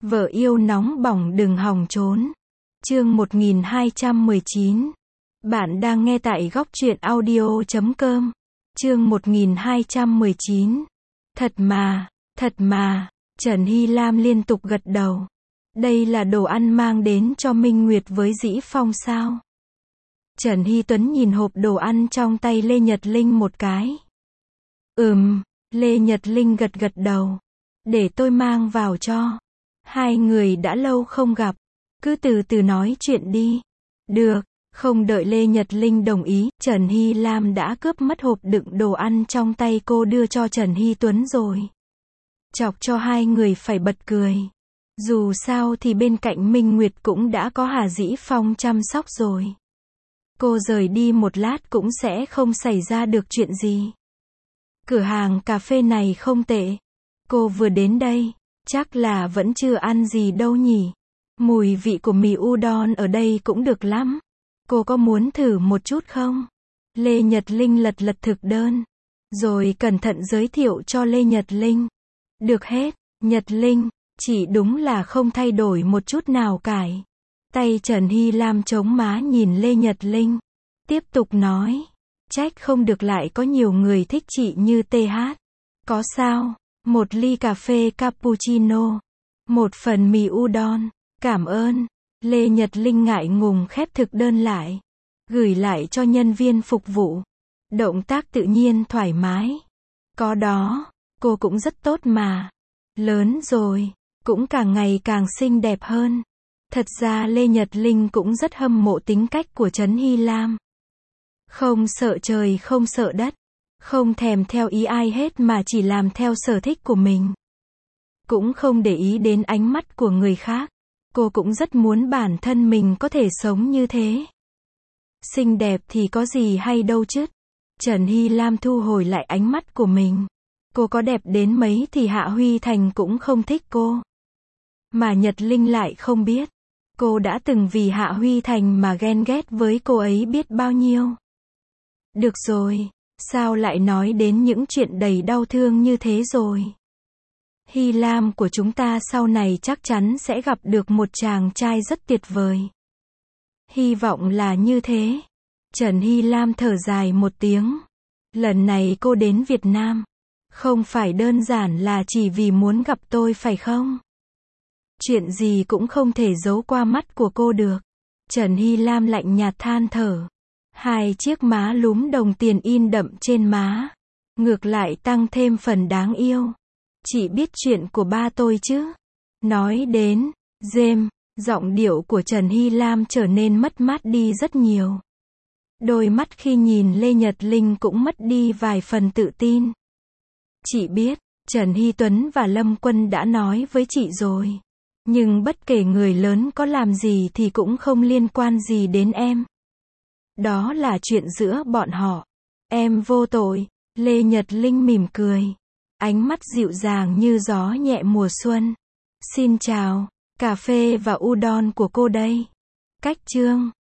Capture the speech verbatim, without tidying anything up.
Vợ yêu nóng bỏng đừng hòng trốn. Chương một nghìn hai trăm mười chín. Bạn đang nghe tại góc truyện audio chấm com. Chương một nghìn hai trăm mười chín. Thật mà, thật mà, Trần Hy Lam liên tục gật đầu. Đây là đồ ăn mang đến cho Minh Nguyệt với Dĩ Phong sao? Trần Hy Tuấn nhìn hộp đồ ăn trong tay Lê Nhật Linh một cái. Ừm, Lê Nhật Linh gật gật đầu. Để tôi mang vào cho. Hai người đã lâu không gặp. Cứ từ từ nói chuyện đi. Được, không đợi Lê Nhật Linh đồng ý, Trần Hy Lam đã cướp mất hộp đựng đồ ăn trong tay cô đưa cho Trần Hy Tuấn rồi. Chọc cho hai người phải bật cười. Dù sao thì bên cạnh Minh Nguyệt cũng đã có Hà Dĩ Phong chăm sóc rồi. Cô rời đi một lát cũng sẽ không xảy ra được chuyện gì. Cửa hàng cà phê này không tệ. Cô vừa đến đây, chắc là vẫn chưa ăn gì đâu nhỉ. Mùi vị của mì udon ở đây cũng được lắm. Cô có muốn thử một chút không? Lê Nhật Linh lật lật thực đơn, rồi cẩn thận giới thiệu cho Lê Nhật Linh. Được hết, Nhật Linh, chỉ đúng là không thay đổi một chút nào cải. Tay Trần Hy Lam chống má nhìn Lê Nhật Linh. Tiếp tục nói. Trách không được lại có nhiều người thích chị như tê hát. Có sao? Một ly cà phê cappuccino. Một phần mì udon. Cảm ơn. Lê Nhật Linh ngại ngùng khép thực đơn lại. Gửi lại cho nhân viên phục vụ. Động tác tự nhiên thoải mái. Có đó, cô cũng rất tốt mà. Lớn rồi, cũng càng ngày càng xinh đẹp hơn. Thật ra Lê Nhật Linh cũng rất hâm mộ tính cách của Trần Hy Lam. Không sợ trời không sợ đất. Không thèm theo ý ai hết mà chỉ làm theo sở thích của mình. Cũng không để ý đến ánh mắt của người khác. Cô cũng rất muốn bản thân mình có thể sống như thế. Xinh đẹp thì có gì hay đâu chứ. Trần Hy Lam thu hồi lại ánh mắt của mình. Cô có đẹp đến mấy thì Hạ Huy Thành cũng không thích cô. Mà Nhật Linh lại không biết. Cô đã từng vì Hạ Huy Thành mà ghen ghét với cô ấy biết bao nhiêu. Được rồi, sao lại nói đến những chuyện đầy đau thương như thế rồi? Hy Lam của chúng ta sau này chắc chắn sẽ gặp được một chàng trai rất tuyệt vời. Hy vọng là như thế. Trần Hy Lam thở dài một tiếng. Lần này cô đến Việt Nam. Không phải đơn giản là chỉ vì muốn gặp tôi phải không? Chuyện gì cũng không thể giấu qua mắt của cô được. Trần Hy Lam lạnh nhạt than thở. Hai chiếc má lúm đồng tiền in đậm trên má. Ngược lại tăng thêm phần đáng yêu. Chị biết chuyện của ba tôi chứ? Nói đến James, giọng điệu của Trần Hy Lam trở nên mất mát đi rất nhiều. Đôi mắt khi nhìn Lê Nhật Linh cũng mất đi vài phần tự tin. Chị biết, Trần Hy Tuấn và Lâm Quân đã nói với chị rồi. Nhưng bất kể người lớn có làm gì thì cũng không liên quan gì đến em. Đó là chuyện giữa bọn họ. Em vô tội. Lê Nhật Linh mỉm cười. Ánh mắt dịu dàng như gió nhẹ mùa xuân. Xin chào, cà phê và udon của cô đây. Cách chương